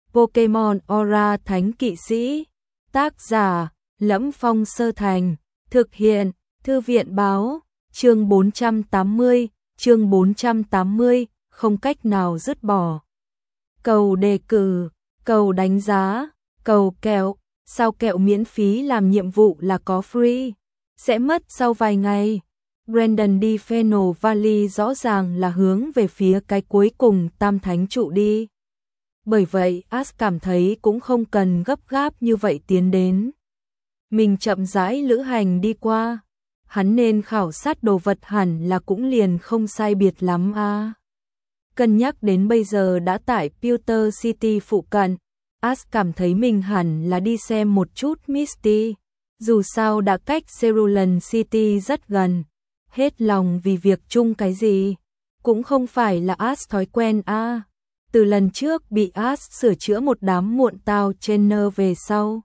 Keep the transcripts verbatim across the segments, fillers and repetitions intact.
Pokemon Aura Thánh Kỵ Sĩ. Tác giả: Lẫm Phong Sơ Thành. Thực hiện: Thư viện báo. Chương bốn trăm tám mươi, chương bốn trăm tám mươi, không cách nào dứt bỏ. Cầu đề cử, cầu đánh giá, cầu kẹo, sao kẹo miễn phí làm nhiệm vụ là có free, sẽ mất sau vài ngày. Brandon đi Phenol Valley rõ ràng là hướng về phía cái cuối cùng Tam Thánh trụ đi. Bởi vậy Ash cảm thấy cũng không cần gấp gáp như vậy tiến đến. Mình chậm rãi lữ hành đi qua, hắn nên khảo sát đồ vật hẳn là cũng liền không sai biệt lắm a. À. Cân nhắc đến bây giờ đã tại Pewter City phụ cận, Ash cảm thấy mình hẳn là đi xem một chút Misty, dù sao đã cách Cerulean City rất gần. Hết lòng vì việc chung cái gì, cũng không phải là Ash thói quen a. À. Từ lần trước bị Ash sửa chữa một đám muộn tao trên nơ về sau,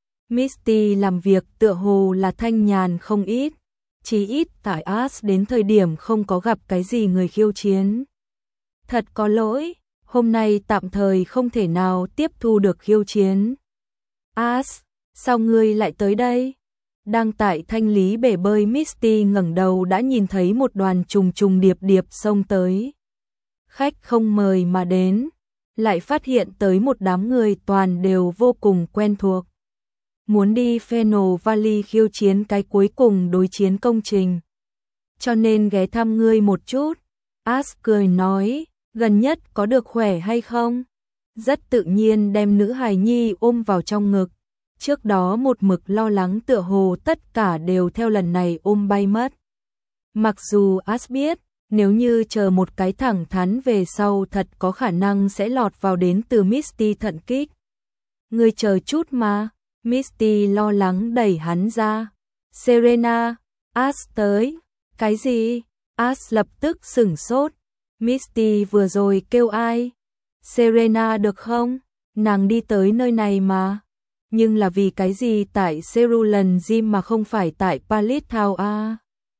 Misty làm việc tựa hồ là thanh nhàn không ít, chỉ ít tại Ash đến thời điểm không có gặp cái gì người khiêu chiến. Thật có lỗi, hôm nay tạm thời không thể nào tiếp thu được khiêu chiến. Ash, sao ngươi lại tới đây? Đang tại thanh lý bể bơi, Misty ngẩng đầu đã nhìn thấy một đoàn trùng trùng điệp điệp xông tới. Khách không mời mà đến, lại phát hiện tới một đám người toàn đều vô cùng quen thuộc. Muốn đi Phenol Valley khiêu chiến cái cuối cùng đối chiến công trình, cho nên ghé thăm ngươi một chút. Ash cười nói, gần nhất có được khỏe hay không? Rất tự nhiên đem nữ hài nhi ôm vào trong ngực. Trước đó một mực lo lắng tựa hồ tất cả đều theo lần này ôm bay mất. Mặc dù Ash biết, nếu như chờ một cái thẳng thắn về sau thật có khả năng sẽ lọt vào đến từ Misty thận kích. Ngươi chờ chút mà. Misty lo lắng đẩy hắn ra. Serena, Ash tới. Cái gì? Ash lập tức sửng sốt. Misty vừa rồi kêu ai? Serena được không? Nàng đi tới nơi này mà. Nhưng là vì cái gì tại Cerulean Gym mà không phải tại Palace Town a?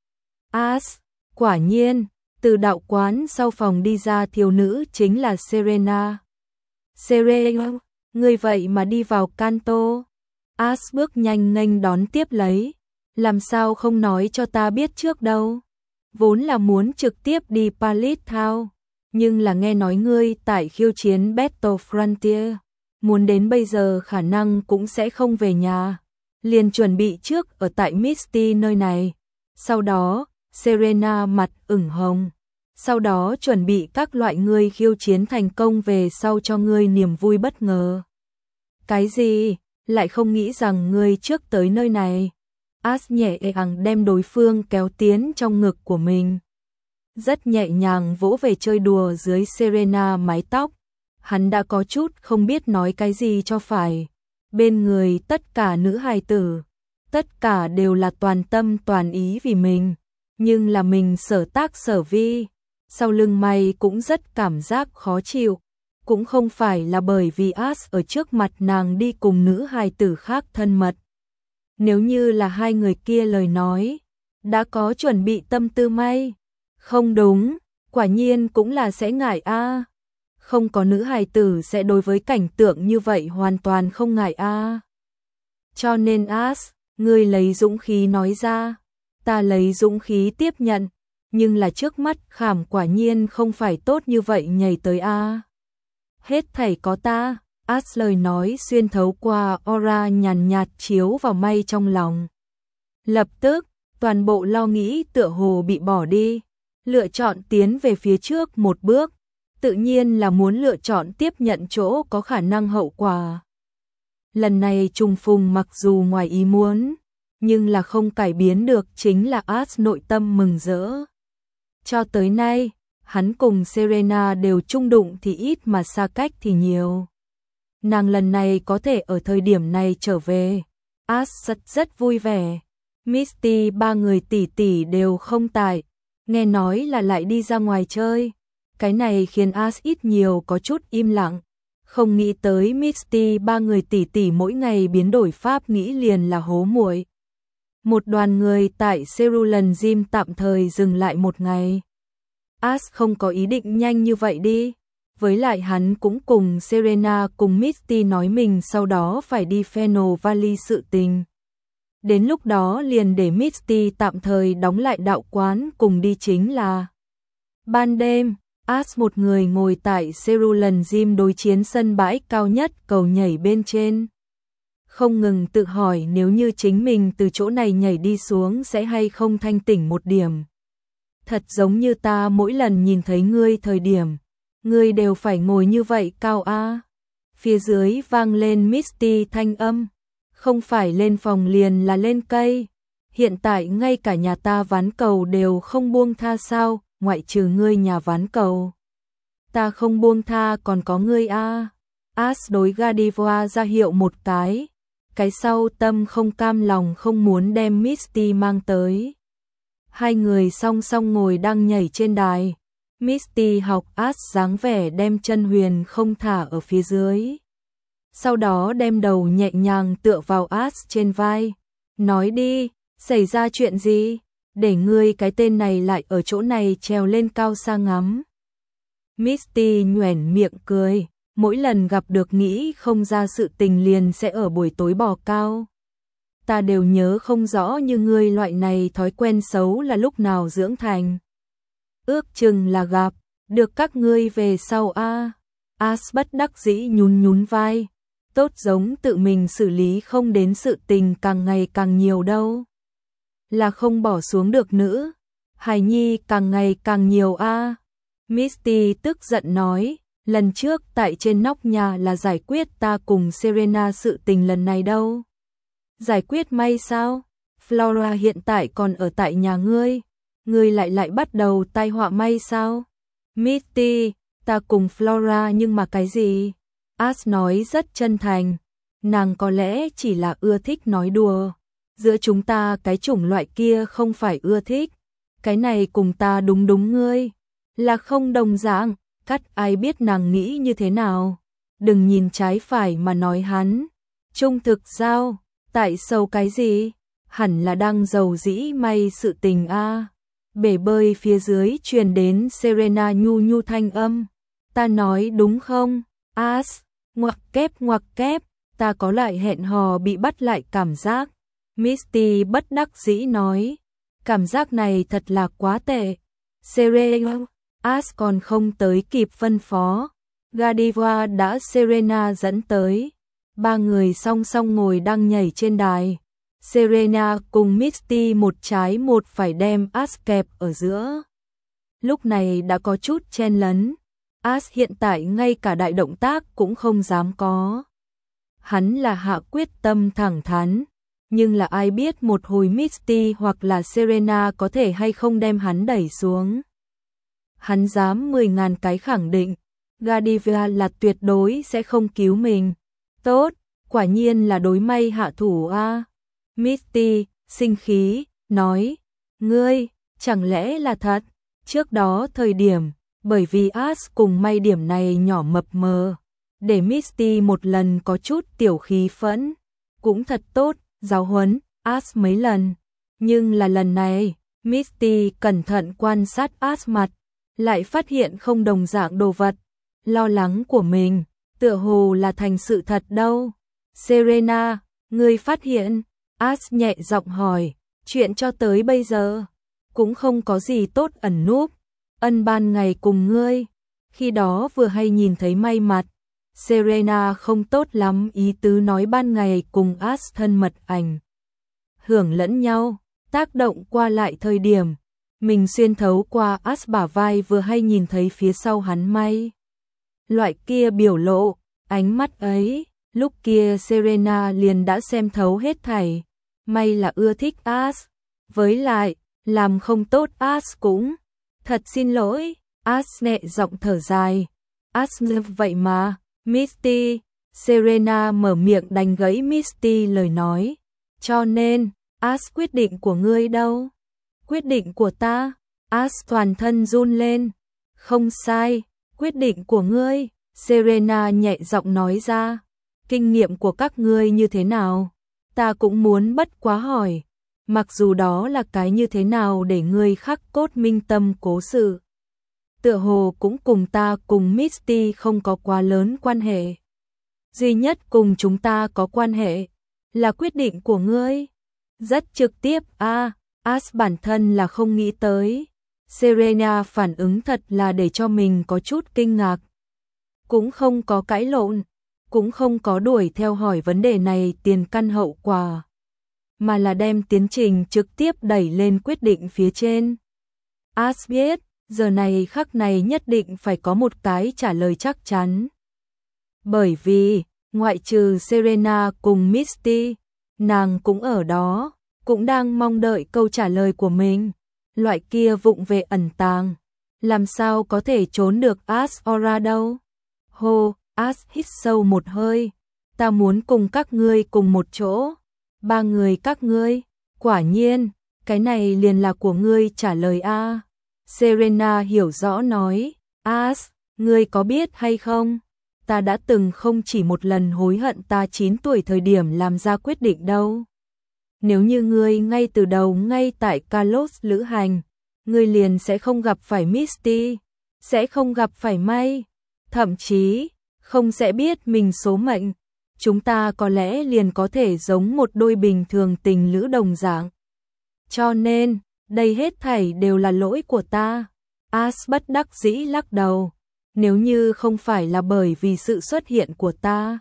Ash, quả nhiên, từ đạo quán sau phòng đi ra thiếu nữ chính là Serena. Serena, ngươi vậy mà đi vào Kanto. Ash bước nhanh nghênh đón tiếp lấy. Làm sao không nói cho ta biết trước đâu. Vốn là muốn trực tiếp đi Palace Town, nhưng là nghe nói ngươi tại khiêu chiến Battle Frontier, muốn đến bây giờ khả năng cũng sẽ không về nhà, liền chuẩn bị trước ở tại Misty nơi này. Sau đó, Serena mặt ửng hồng, sau đó chuẩn bị các loại ngươi khiêu chiến thành công về sau cho ngươi niềm vui bất ngờ. Cái gì? Lại không nghĩ rằng ngươi trước tới nơi này. Ash nhẹ nhàng đem đối phương kéo tiến trong ngực của mình, rất nhẹ nhàng vỗ về chơi đùa dưới Serena mái tóc. Hắn đã có chút không biết nói cái gì cho phải. Bên người tất cả nữ hài tử, tất cả đều là toàn tâm toàn ý vì mình, nhưng là mình sở tác sở vi, sau lưng mày cũng rất cảm giác khó chịu. Cũng không phải là bởi vì Ash ở trước mặt nàng đi cùng nữ hài tử khác thân mật. Nếu như là hai người kia lời nói, đã có chuẩn bị tâm tư may. Không đúng, quả nhiên cũng là sẽ ngại a. À. Không có nữ hài tử sẽ đối với cảnh tượng như vậy hoàn toàn không ngại a. À. Cho nên Ash, ngươi lấy dũng khí nói ra, ta lấy dũng khí tiếp nhận, nhưng là trước mắt khảm quả nhiên không phải tốt như vậy nhảy tới a. À. Hết thảy có ta. Ash lời nói xuyên thấu qua aura nhàn nhạt chiếu vào may trong lòng. Lập tức, toàn bộ lo nghĩ tựa hồ bị bỏ đi, lựa chọn tiến về phía trước một bước, tự nhiên là muốn lựa chọn tiếp nhận chỗ có khả năng hậu quả. Lần này trùng phùng mặc dù ngoài ý muốn, nhưng là không cải biến được chính là Ash nội tâm mừng rỡ. Cho tới nay, hắn cùng Serena đều chung đụng thì ít mà xa cách thì nhiều. Nàng lần này có thể ở thời điểm này trở về, Ash rất rất vui vẻ. Misty ba người tỷ tỷ đều không tại, nghe nói là lại đi ra ngoài chơi. Cái này khiến Ash ít nhiều có chút im lặng, không nghĩ tới Misty ba người tỷ tỷ mỗi ngày biến đổi pháp nghĩ liền là hố muội. Một đoàn người tại Cerulean Gym tạm thời dừng lại một ngày. Ash không có ý định nhanh như vậy đi. Với lại hắn cũng cùng Serena cùng Misty nói mình sau đó phải đi Phenol Valley sự tình. Đến lúc đó liền để Misty tạm thời đóng lại đạo quán cùng đi chính là. Ban đêm, Ash một người ngồi tại Cerulean Gym đối chiến sân bãi cao nhất cầu nhảy bên trên. Không ngừng tự hỏi nếu như chính mình từ chỗ này nhảy đi xuống sẽ hay không thanh tỉnh một điểm. Thật giống như ta mỗi lần nhìn thấy ngươi thời điểm, ngươi đều phải ngồi như vậy cao a. Phía dưới vang lên Misty thanh âm, không phải lên phòng liền là lên cây. Hiện tại ngay cả nhà ta ván cầu đều không buông tha sao, ngoại trừ ngươi nhà ván cầu. Ta không buông tha còn có ngươi a. Ash đối Gardevoir ra hiệu một cái. Cái sau tâm không cam lòng không muốn đem Misty mang tới. Hai người song song ngồi đang nhảy trên đài. Misty học Ash dáng vẻ đem chân huyền không thả ở phía dưới. Sau đó đem đầu nhẹ nhàng tựa vào Ash trên vai. Nói đi, xảy ra chuyện gì? Để ngươi cái tên này lại ở chỗ này trèo lên cao xa ngắm. Misty nhoẻn miệng cười. Mỗi lần gặp được nghĩ không ra sự tình liền sẽ ở buổi tối bò cao. Ta đều nhớ không rõ như ngươi loại này thói quen xấu là lúc nào dưỡng thành. Ước chừng là gặp, được các ngươi về sau a. Ash bất đắc dĩ nhún nhún vai. Tốt giống tự mình xử lý không đến sự tình càng ngày càng nhiều đâu. Là không bỏ xuống được nữ. Hài nhi càng ngày càng nhiều a. Misty tức giận nói. Lần trước tại trên nóc nhà là giải quyết ta cùng Serena sự tình lần này đâu. Giải quyết may sao? Flora hiện tại còn ở tại nhà ngươi. Ngươi lại lại bắt đầu tai họa may sao? Misty, ta cùng Flora nhưng mà cái gì? Ash nói rất chân thành. Nàng có lẽ chỉ là ưa thích nói đùa. Giữa chúng ta cái chủng loại kia không phải ưa thích. Cái này cùng ta đúng đúng ngươi. Là không đồng dạng. Cắt ai biết nàng nghĩ như thế nào. Đừng nhìn trái phải mà nói hắn. Trung thực sao? Tại sâu cái gì? Hẳn là đang giàu dĩ may sự tình a. Bể bơi phía dưới truyền đến Serena nhu nhu thanh âm. Ta nói đúng không? Ash, ngoặc kép ngoặc kép, ta có lại hẹn hò bị bắt lại cảm giác. Misty bất đắc dĩ nói. Cảm giác này thật là quá tệ. Serena, Ash còn không tới kịp phân phó. Gardevoir đã Serena dẫn tới. Ba người song song ngồi đang nhảy trên đài. Serena cùng Misty một trái một phải đem Ash kẹp ở giữa. Lúc này đã có chút chen lấn. Ash hiện tại ngay cả đại động tác cũng không dám có. Hắn là hạ quyết tâm thẳng thắn. Nhưng là ai biết một hồi Misty hoặc là Serena có thể hay không đem hắn đẩy xuống. Hắn dám mười ngàn cái khẳng định. Gardevoir là tuyệt đối sẽ không cứu mình. Tốt, quả nhiên là đối may hạ thủ a. Misty, sinh khí, nói. Ngươi, chẳng lẽ là thật? Trước đó thời điểm, bởi vì Ash cùng may điểm này nhỏ mập mờ. Để Misty một lần có chút tiểu khí phẫn. Cũng thật tốt, giáo huấn, Ash mấy lần. Nhưng là lần này, Misty cẩn thận quan sát Ash mặt. Lại phát hiện không đồng dạng đồ vật. Lo lắng của mình, tựa hồ là thành sự thật đâu. Serena, ngươi phát hiện? Ash nhẹ giọng hỏi. Chuyện cho tới bây giờ cũng không có gì tốt ẩn núp. Ân ban ngày cùng ngươi. Khi đó vừa hay nhìn thấy may mặt. Serena không tốt lắm ý tứ nói ban ngày cùng Ash thân mật ảnh. Hưởng lẫn nhau, tác động qua lại thời điểm. Mình xuyên thấu qua Ash bả vai vừa hay nhìn thấy phía sau hắn may. Loại kia biểu lộ, ánh mắt ấy, lúc kia Serena liền đã xem thấu hết thảy. May là ưa thích Ash. Với lại, làm không tốt Ash cũng. Thật xin lỗi, Ash nhẹ giọng thở dài. Ash vậy mà, Misty. Serena mở miệng đánh gãy Misty lời nói. Cho nên, Ash quyết định của ngươi đâu? Quyết định của ta? Ash toàn thân run lên. Không sai, quyết định của ngươi. Serena nhẹ giọng nói ra. Kinh nghiệm của các ngươi như thế nào? Ta cũng muốn bất quá hỏi. Mặc dù đó là cái như thế nào để ngươi khắc cốt minh tâm cố sự. tựa hồ cũng cùng ta cùng Misty không có quá lớn quan hệ. Duy nhất cùng chúng ta có quan hệ là quyết định của ngươi. Rất trực tiếp a. Ash bản thân là không nghĩ tới. Serena phản ứng thật là để cho mình có chút kinh ngạc. Cũng không có cãi lộn, cũng không có đuổi theo hỏi vấn đề này tiền căn hậu quả, mà là đem tiến trình trực tiếp đẩy lên quyết định phía trên. Ash biết, giờ này khắc này nhất định phải có một cái trả lời chắc chắn. Bởi vì, ngoại trừ Serena cùng Misty, nàng cũng ở đó, cũng đang mong đợi câu trả lời của mình. Loại kia vụng về ẩn tàng, làm sao có thể trốn được Ashora đâu. Hô, Ash hít sâu một hơi, ta muốn cùng các ngươi cùng một chỗ. Ba người các ngươi, quả nhiên, cái này liền là của ngươi trả lời a. Serena hiểu rõ nói, Ash, ngươi có biết hay không? Ta đã từng không chỉ một lần hối hận ta chín tuổi thời điểm làm ra quyết định đâu. Nếu như ngươi ngay từ đầu ngay tại Kalos lữ hành, ngươi liền sẽ không gặp phải Misty, sẽ không gặp phải May, thậm chí không sẽ biết mình số mệnh. Chúng ta có lẽ liền có thể giống một đôi bình thường tình lữ đồng dạng. Cho nên, đây hết thảy đều là lỗi của ta. Ash bất đắc dĩ lắc đầu. Nếu như không phải là bởi vì sự xuất hiện của ta,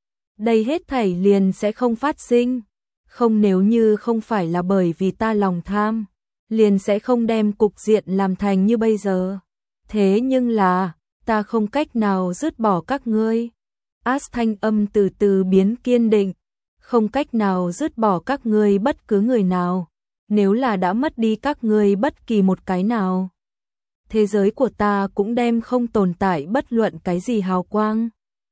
đây hết thảy liền sẽ không phát sinh. Không, nếu như không phải là bởi vì ta lòng tham, liền sẽ không đem cục diện làm thành như bây giờ. Thế nhưng là, ta không cách nào dứt bỏ các ngươi. Ash thanh âm từ từ biến kiên định, không cách nào dứt bỏ các ngươi bất cứ người nào. Nếu là đã mất đi các ngươi bất kỳ một cái nào, thế giới của ta cũng đem không tồn tại bất luận cái gì hào quang.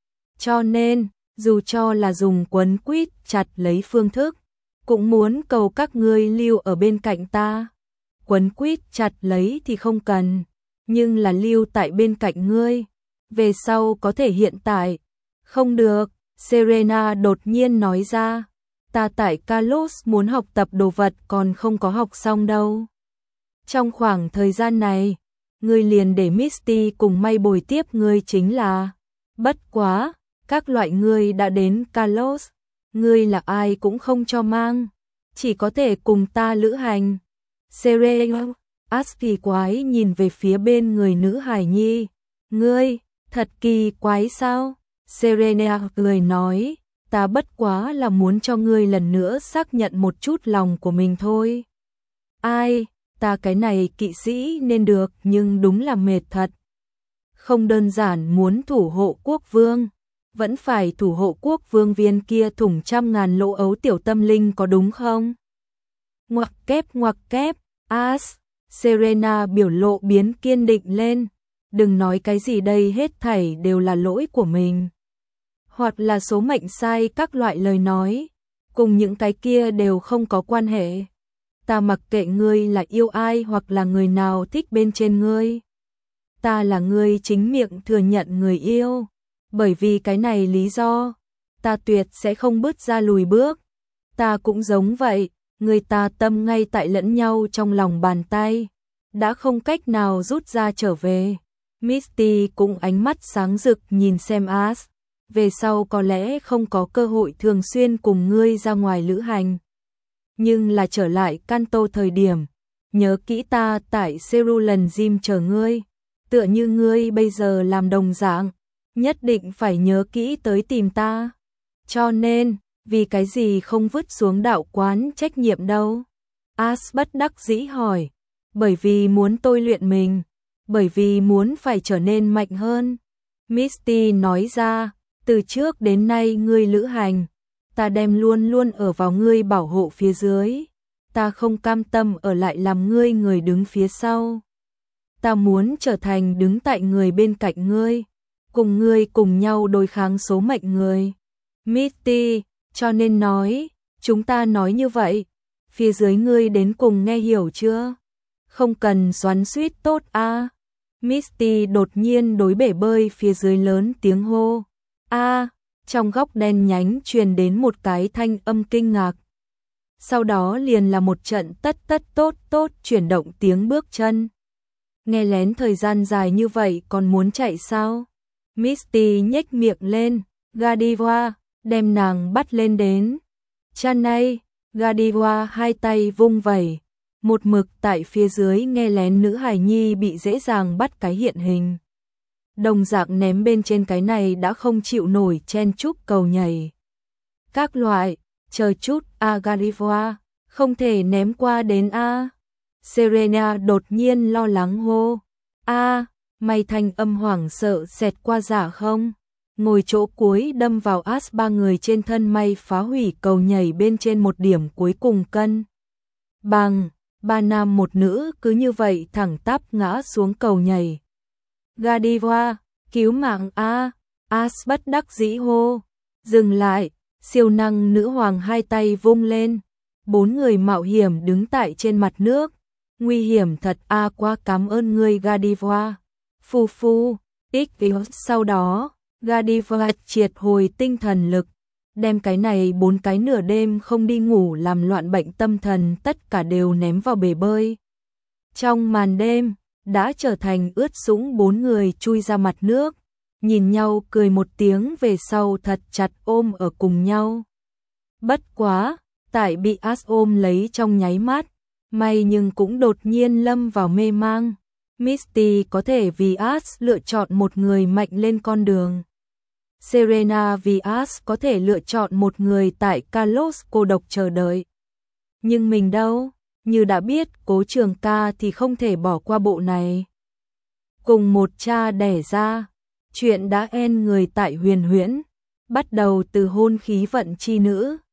Cho nên, dù cho là dùng quấn quýt chặt lấy phương thức, cũng muốn cầu các ngươi lưu ở bên cạnh ta. Quấn quýt chặt lấy thì không cần, nhưng là lưu tại bên cạnh ngươi. Về sau có thể hiện tại. Không được, Serena đột nhiên nói ra. Ta tại Kalos muốn học tập đồ vật còn không có học xong đâu. Trong khoảng thời gian này, ngươi liền để Misty cùng May bồi tiếp ngươi chính là. Bất quá, các loại ngươi đã đến Kalos, ngươi là ai cũng không cho mang, chỉ có thể cùng ta lữ hành. Serena, Ash kỳ quái nhìn về phía bên người nữ hài nhi. Ngươi, thật kỳ quái sao? Serena cười nói, ta bất quá là muốn cho ngươi lần nữa xác nhận một chút lòng của mình thôi. Ai, ta cái này kỵ sĩ nên được nhưng đúng là mệt thật. Không đơn giản muốn thủ hộ quốc vương, vẫn phải thủ hộ quốc vương viên kia thủng trăm ngàn lỗ ấu tiểu tâm linh có đúng không? Ngoặc kép ngoặc kép, Ash, Serena biểu lộ biến kiên định lên. Đừng nói cái gì đây, hết thảy đều là lỗi của mình. Hoặc là số mệnh sai, các loại lời nói, cùng những cái kia đều không có quan hệ. Ta mặc kệ ngươi là yêu ai hoặc là người nào thích bên trên ngươi. Ta là ngươi chính miệng thừa nhận người yêu. Bởi vì cái này lý do, ta tuyệt sẽ không bước ra lùi bước. Ta cũng giống vậy, người ta tâm ngay tại lẫn nhau trong lòng bàn tay, đã không cách nào rút ra trở về. Misty cũng ánh mắt sáng rực nhìn xem Ash. Về sau có lẽ không có cơ hội thường xuyên cùng ngươi ra ngoài lữ hành. Nhưng là trở lại Kanto thời điểm, nhớ kỹ ta tại Cerulean Gym chờ ngươi. Tựa như ngươi bây giờ làm đồng dạng, nhất định phải nhớ kỹ tới tìm ta. Cho nên, vì cái gì không vứt xuống đạo quán trách nhiệm đâu? Ash bất đắc dĩ hỏi. Bởi vì muốn tôi luyện mình, bởi vì muốn phải trở nên mạnh hơn. Misty nói ra, từ trước đến nay ngươi lữ hành, ta đem luôn luôn ở vào ngươi bảo hộ phía dưới. Ta không cam tâm ở lại làm ngươi người đứng phía sau. Ta muốn trở thành đứng tại người bên cạnh ngươi, cùng ngươi cùng nhau đối kháng số mệnh người. Misty, cho nên nói, chúng ta nói như vậy, phía dưới ngươi đến cùng nghe hiểu chưa? Không cần xoắn xuýt tốt a. À. Misty đột nhiên đối bể bơi phía dưới lớn tiếng hô. A, à, trong góc đen nhánh truyền đến một cái thanh âm kinh ngạc. Sau đó liền là một trận tất tất tốt tốt chuyển động tiếng bước chân. nghe lén thời gian dài như vậy còn muốn chạy sao? Misty nhếch miệng lên, Godiva, đem nàng bắt lên đến. Chanay, Godiva hai tay vung vẩy, một mực tại phía dưới nghe lén nữ hài nhi bị dễ dàng bắt cái hiện hình. Đồng dạng ném bên trên cái này đã không chịu nổi chen chúc cầu nhảy. Các loại, chờ chút, a Godiva, không thể ném qua đến a. Serena đột nhiên lo lắng hô. A, mày thanh âm hoảng sợ xẹt qua giả không? Ngồi chỗ cuối đâm vào As ba người trên thân may phá hủy cầu nhảy bên trên một điểm cuối cùng cân. Bằng, ba nam một nữ cứ như vậy thẳng tắp ngã xuống cầu nhảy. Godiva, cứu mạng a, As bất đắc dĩ hô. Dừng lại, siêu năng nữ hoàng hai tay vung lên. Bốn người mạo hiểm đứng tại trên mặt nước. Nguy hiểm thật a à, quá cảm ơn ngươi Godiva. Phu phu, ít sau đó, Godiva triệt hồi tinh thần lực, đem cái này bốn cái nửa đêm không đi ngủ làm loạn bệnh tâm thần tất cả đều ném vào bể bơi. Trong màn đêm, đã trở thành ướt sũng bốn người chui ra mặt nước, nhìn nhau cười một tiếng về sau thật chặt ôm ở cùng nhau. Bất quá, tại bị As ôm lấy trong nháy mắt, may nhưng cũng đột nhiên lâm vào mê mang. Misty có thể vì As lựa chọn một người mạnh lên con đường. Serena vì As có thể lựa chọn một người tại Kalos cô độc chờ đợi. Nhưng mình đâu, như đã biết Cố Trường Ca thì không thể bỏ qua bộ này. Cùng một cha đẻ ra, chuyện đã en người tại Huyền Huyễn, bắt đầu từ hôn khí vận chi nữ.